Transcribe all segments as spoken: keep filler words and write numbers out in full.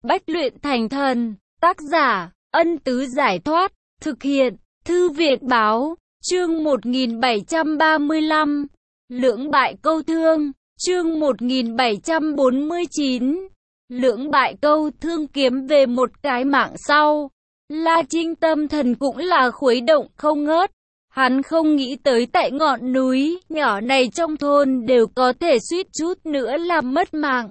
Bách luyện thành thần. Tác giả, Ân Tứ Giải Thoát. Thực hiện, Thư viện Báo. Chương một nghìn bảy trăm ba mươi lăm. Lưỡng bại câu thương. Chương một nghìn bảy trăm bốn mươi chín. Lưỡng bại câu thương kiếm về một cái mạng sau. La Trinh tâm thần cũng là khuấy động không ngớt. Hắn không nghĩ tới tại ngọn núi nhỏ này trong thôn đều có thể suýt chút nữa làm mất mạng.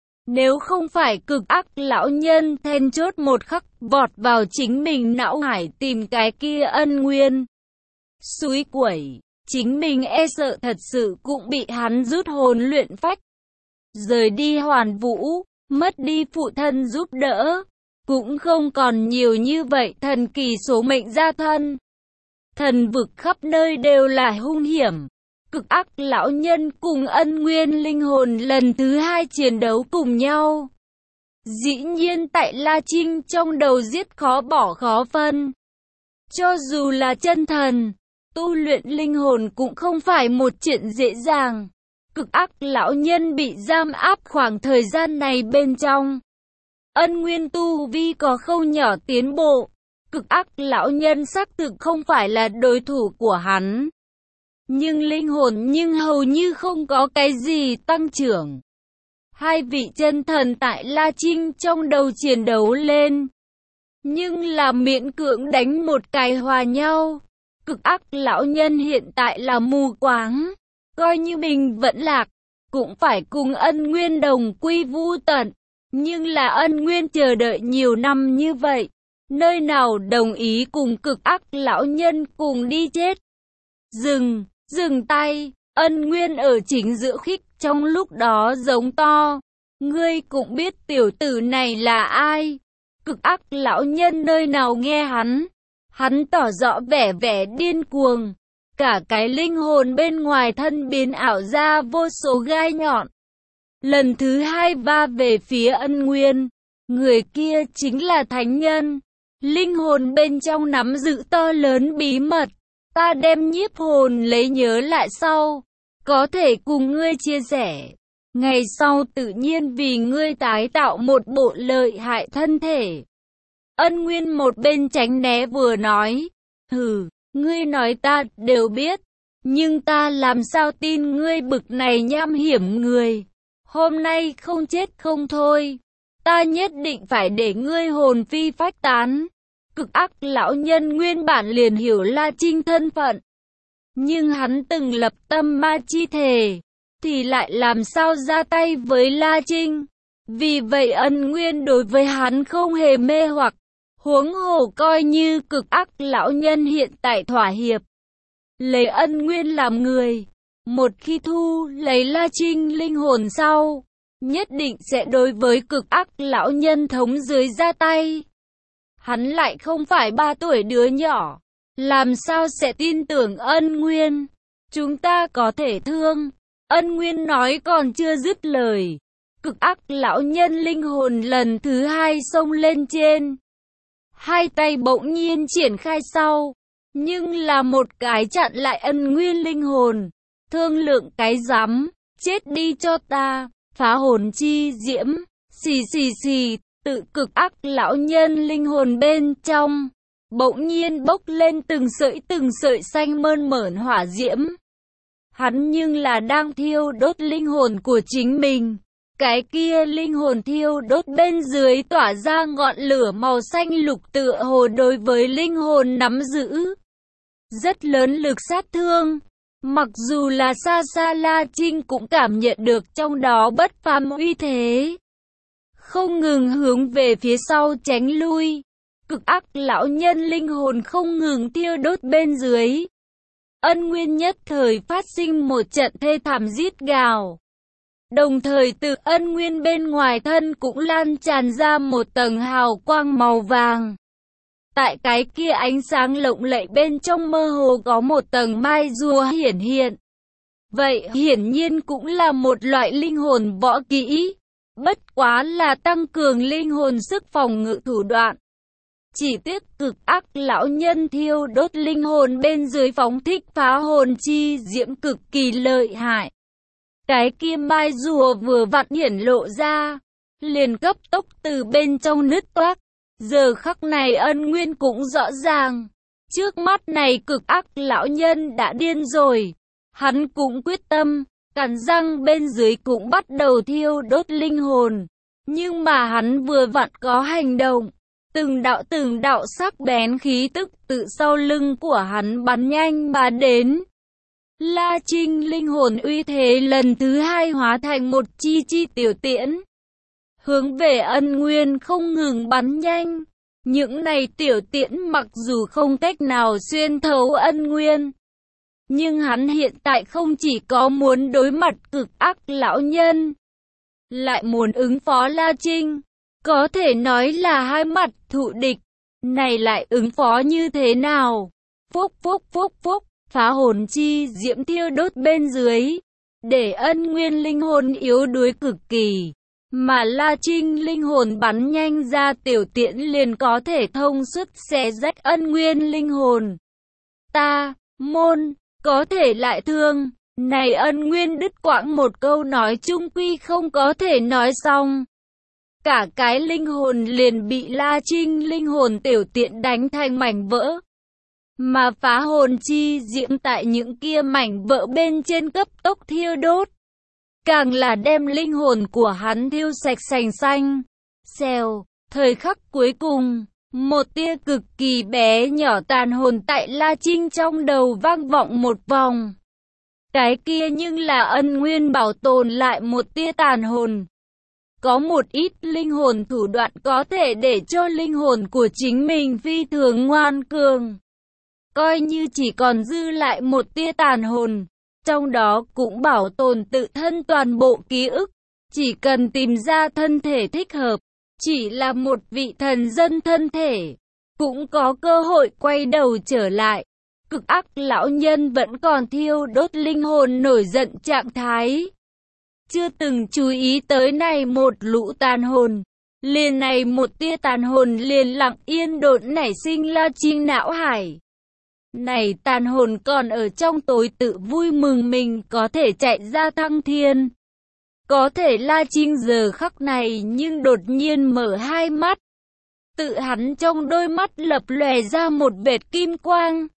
Nếu không phải cực ác lão nhân then chốt một khắc vọt vào chính mình não hải tìm cái kia ân nguyên. Xúi quẩy, chính mình e sợ thật sự cũng bị hắn rút hồn luyện phách. Rời đi Hoàn Vũ, mất đi phụ thân giúp đỡ, cũng không còn nhiều như vậy thần kỳ số mệnh gia thân. Thần vực khắp nơi đều là hung hiểm. Cực ác lão nhân cùng ân nguyên linh hồn lần thứ hai chiến đấu cùng nhau. Dĩ nhiên tại La Trinh trong đầu giết khó bỏ khó phân. Cho dù là chân thần, tu luyện linh hồn cũng không phải một chuyện dễ dàng. Cực ác lão nhân bị giam áp khoảng thời gian này bên trong. Ân nguyên tu vi có khâu nhỏ tiến bộ. Cực ác lão nhân xác thực không phải là đối thủ của hắn. Nhưng linh hồn nhưng hầu như không có cái gì tăng trưởng. Hai vị chân thần tại La Trinh trong đầu chiến đấu lên. Nhưng là miễn cưỡng đánh một cái hòa nhau. Cực ác lão nhân hiện tại là mù quáng. Coi như mình vẫn lạc, cũng phải cùng ân nguyên đồng quy vu tận. Nhưng là ân nguyên chờ đợi nhiều năm như vậy. Nơi nào đồng ý cùng cực ác lão nhân cùng đi chết. Dừng, dừng tay, ân nguyên ở chính giữa khích trong lúc đó giống to. Ngươi cũng biết tiểu tử này là ai. Cực ác lão nhân nơi nào nghe hắn. Hắn tỏ rõ vẻ vẻ điên cuồng. Cả cái linh hồn bên ngoài thân biến ảo ra vô số gai nhọn. Lần thứ hai va về phía ân nguyên. Người kia chính là thánh nhân. Linh hồn bên trong nắm giữ to lớn bí mật. Ta đem nhiếp hồn lấy nhớ lại sau. Có thể cùng ngươi chia sẻ. Ngày sau tự nhiên vì ngươi tái tạo một bộ lợi hại thân thể. Ân nguyên một bên tránh né vừa nói. Hừ, ngươi nói ta đều biết. Nhưng ta làm sao tin ngươi bực này nham hiểm người. Hôm nay không chết không thôi. Ta nhất định phải để ngươi hồn phi phách tán. Cực ác lão nhân nguyên bản liền hiểu La Trinh thân phận. Nhưng hắn từng lập tâm ma chi thề. Thì lại làm sao ra tay với La Trinh. Vì vậy ân nguyên đối với hắn không hề mê hoặc. Huống hồ coi như cực ác lão nhân hiện tại thỏa hiệp. Lấy ân nguyên làm người. Một khi thu lấy La Trinh linh hồn sau. Nhất định sẽ đối với cực ác lão nhân thống dưới ra tay. Hắn lại không phải ba tuổi đứa nhỏ. Làm sao sẽ tin tưởng ân nguyên. Chúng ta có thể thương. Ân nguyên nói còn chưa dứt lời. Cực ác lão nhân linh hồn lần thứ hai xông lên trên. Hai tay bỗng nhiên triển khai sau. Nhưng là một cái chặn lại ân nguyên linh hồn. Thương lượng cái rắm. Chết đi cho ta. Phá hồn chi diễm. Xì xì xì. Tự cực ác lão nhân linh hồn bên trong. Bỗng nhiên bốc lên từng sợi từng sợi xanh mơn mởn hỏa diễm. Hắn nhưng là đang thiêu đốt linh hồn của chính mình. Cái kia linh hồn thiêu đốt bên dưới tỏa ra ngọn lửa màu xanh lục tựa hồ đối với linh hồn nắm giữ. Rất lớn lực sát thương. Mặc dù là xa xa La Trinh cũng cảm nhận được trong đó bất phàm uy thế. Không ngừng hướng về phía sau tránh lui. Cực ác lão nhân linh hồn không ngừng thiêu đốt bên dưới. Ân nguyên nhất thời phát sinh một trận thê thảm rít gào. Đồng thời từ ân nguyên bên ngoài thân cũng lan tràn ra một tầng hào quang màu vàng. Tại cái kia ánh sáng lộng lẫy bên trong mơ hồ có một tầng mai rùa hiển hiện. Vậy hiển nhiên cũng là một loại linh hồn võ kỹ. Bất quá là tăng cường linh hồn sức phòng ngự thủ đoạn. Chỉ tiếc cực ác lão nhân thiêu đốt linh hồn bên dưới phóng thích phá hồn chi diễm cực kỳ lợi hại. Cái kia mai rùa vừa vặn hiển lộ ra. liền cấp tốc từ bên trong nứt toác. Giờ khắc này Ân Nguyên cũng rõ ràng, trước mắt này cực ác lão nhân đã điên rồi. Hắn cũng quyết tâm, cắn răng bên dưới cũng bắt đầu thiêu đốt linh hồn. Nhưng mà hắn vừa vặn có hành động, từng đạo từng đạo sắc bén khí tức từ sau lưng của hắn bắn nhanh mà đến. La Trinh linh hồn uy thế lần thứ hai hóa thành một chi chi tiểu tiễn, hướng về Ân Nguyên không ngừng bắn nhanh. Những này tiểu tiễn mặc dù không cách nào xuyên thấu Ân Nguyên, nhưng hắn hiện tại không chỉ có muốn đối mặt cực ác lão nhân, lại muốn ứng phó La Trinh, có thể nói là hai mặt thù địch. Này lại ứng phó như thế nào? Phúc phúc phúc phúc, phá hồn chi diễm thiêu đốt bên dưới, để Ân Nguyên linh hồn yếu đuối cực kỳ. Mà La Trinh linh hồn bắn nhanh ra tiểu tiễn liền có thể thông suốt xé rách Ân Nguyên linh hồn. Ta, môn, có thể lại thương. Này Ân Nguyên đứt quãng một câu nói chung quy không có thể nói xong. Cả cái linh hồn liền bị La Trinh linh hồn tiểu tiễn đánh thành mảnh vỡ. Mà phá hồn chi diễm tại những kia mảnh vỡ bên trên cấp tốc thiêu đốt, càng là đem linh hồn của hắn thiêu sạch sành xanh. Xèo, thời khắc cuối cùng, một tia cực kỳ bé nhỏ tàn hồn tại La Trinh trong đầu vang vọng một vòng. Cái kia nhưng là Ân Nguyên bảo tồn lại một tia tàn hồn. Có một ít linh hồn thủ đoạn có thể để cho linh hồn của chính mình phi thường ngoan cường. Coi như chỉ còn dư lại một tia tàn hồn, trong đó cũng bảo tồn tự thân toàn bộ ký ức. Chỉ cần tìm ra thân thể thích hợp, chỉ là một vị thần dân thân thể, cũng có cơ hội quay đầu trở lại. Cực ác lão nhân vẫn còn thiêu đốt linh hồn nổi giận trạng thái, chưa từng chú ý tới này một lũ tàn hồn. Liền này một tia tàn hồn liền lặng yên đột nảy sinh La Trinh não hải. Này tàn hồn còn ở trong tối tự vui mừng mình có thể chạy ra thăng thiên. Có thể La Trinh giờ khắc này nhưng đột nhiên mở hai mắt. Tự hắn trong đôi mắt lập lòe ra một vệt kim quang.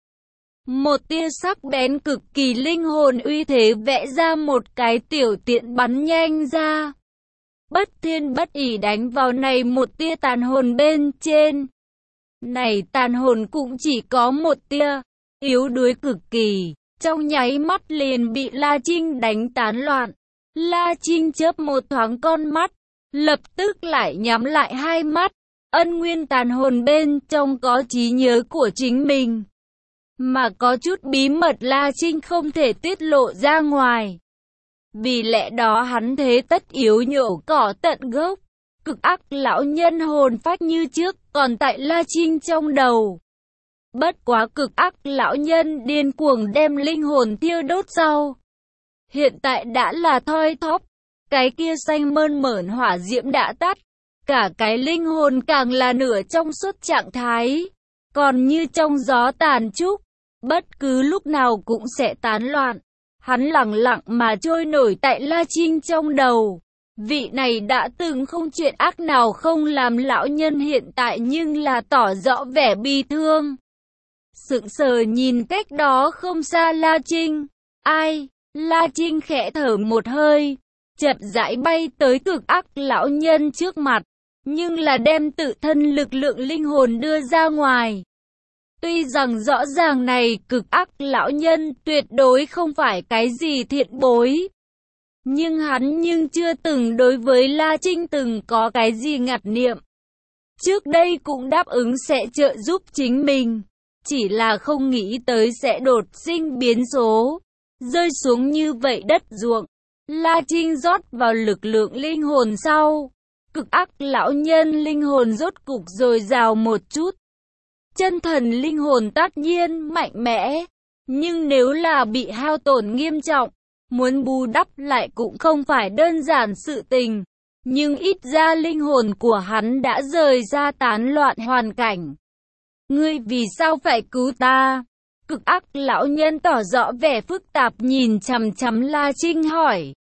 Một tia sắc bén cực kỳ linh hồn uy thế vẽ ra một cái tiểu tiện bắn nhanh ra. Bất thiên bất ỷ đánh vào này một tia tàn hồn bên trên. Này tàn hồn cũng chỉ có một tia, yếu đuối cực kỳ, trong nháy mắt liền bị La Trinh đánh tán loạn. La Trinh chớp một thoáng con mắt, lập tức lại nhắm lại hai mắt. Ân Nguyên tàn hồn bên trong có trí nhớ của chính mình, mà có chút bí mật La Trinh không thể tiết lộ ra ngoài. Vì lẽ đó hắn thế tất yếu nhổ cỏ tận gốc. Cực ác lão nhân hồn phách như trước còn tại La Trinh trong đầu. Bất quá cực ác lão nhân điên cuồng đem linh hồn thiêu đốt sau, hiện tại đã là thoi thóp. Cái kia xanh mơn mởn hỏa diễm đã tắt, cả cái linh hồn càng là nửa trong suốt trạng thái, còn như trong gió tàn trúc, bất cứ lúc nào cũng sẽ tán loạn. Hắn lặng lặng mà trôi nổi tại La Trinh trong đầu. Vị này đã từng không chuyện ác nào không làm lão nhân hiện tại nhưng là tỏ rõ vẻ bi thương. Sững sờ nhìn cách đó không xa La Trinh. Ai? La Trinh khẽ thở một hơi, chậm rãi bay tới cực ác lão nhân trước mặt, nhưng là đem tự thân lực lượng linh hồn đưa ra ngoài. Tuy rằng rõ ràng này cực ác lão nhân tuyệt đối không phải cái gì thiện bối, nhưng hắn nhưng chưa từng đối với La Trinh từng có cái gì ngặt niệm. Trước đây cũng đáp ứng sẽ trợ giúp chính mình, chỉ là không nghĩ tới sẽ đột sinh biến số, rơi xuống như vậy đất ruộng. La Trinh rót vào lực lượng linh hồn sau, cực ác lão nhân linh hồn rốt cục dồi dào một chút. Chân thần linh hồn tất nhiên mạnh mẽ, nhưng nếu là bị hao tổn nghiêm trọng, muốn bù đắp lại cũng không phải đơn giản sự tình. Nhưng ít ra linh hồn của hắn đã rời ra tán loạn hoàn cảnh. Ngươi vì sao phải cứu ta? Cực ác lão nhân tỏ rõ vẻ phức tạp nhìn chằm chằm La Trinh hỏi.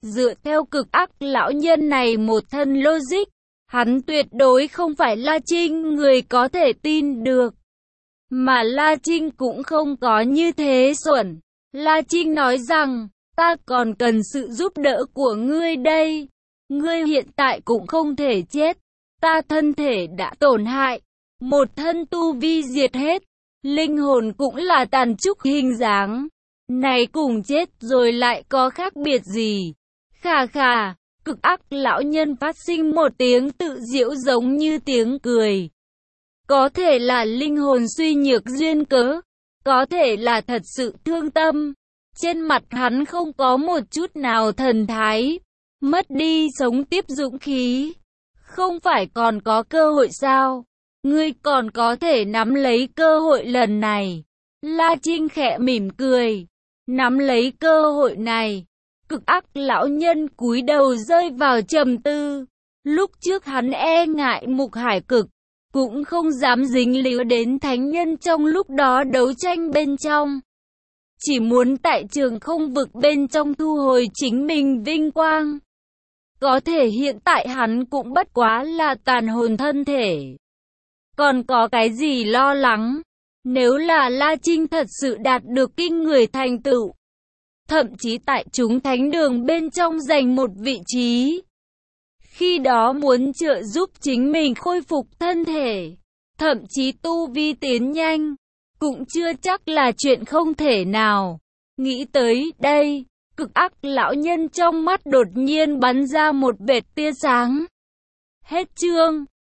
Dựa theo cực ác lão nhân này một thân logic, hắn tuyệt đối không phải La Trinh người có thể tin được. Mà La Trinh cũng không có như thế xuẩn. La Trinh nói rằng, ta còn cần sự giúp đỡ của ngươi đây. Ngươi hiện tại cũng không thể chết. Ta thân thể đã tổn hại. Một thân tu vi diệt hết. Linh hồn cũng là tàn trúc hình dáng. Này cùng chết rồi lại có khác biệt gì? Khà khà, cực ác lão nhân phát sinh một tiếng tự giễu giống như tiếng cười. Có thể là linh hồn suy nhược duyên cớ. Có thể là thật sự thương tâm. Trên mặt hắn không có một chút nào thần thái. Mất đi sống tiếp dũng khí. Không phải còn có cơ hội sao? Ngươi còn có thể nắm lấy cơ hội lần này. La Trinh khẽ mỉm cười. Nắm lấy cơ hội này. Cực ác lão nhân cúi đầu rơi vào trầm tư. Lúc trước hắn e ngại Mục Hải Cực. Cũng không dám dính líu đến thánh nhân trong lúc đó đấu tranh bên trong. Chỉ muốn tại trường không vực bên trong thu hồi chính mình vinh quang. Có thể hiện tại hắn cũng bất quá là tàn hồn thân thể. Còn có cái gì lo lắng? Nếu là La Trinh thật sự đạt được kinh người thành tựu, thậm chí tại chúng thánh đường bên trong giành một vị trí, khi đó muốn trợ giúp chính mình khôi phục thân thể, thậm chí tu vi tiến nhanh, cũng chưa chắc là chuyện không thể nào. Nghĩ tới đây, cực ác lão nhân trong mắt đột nhiên bắn ra một vệt tia sáng. Hết chương.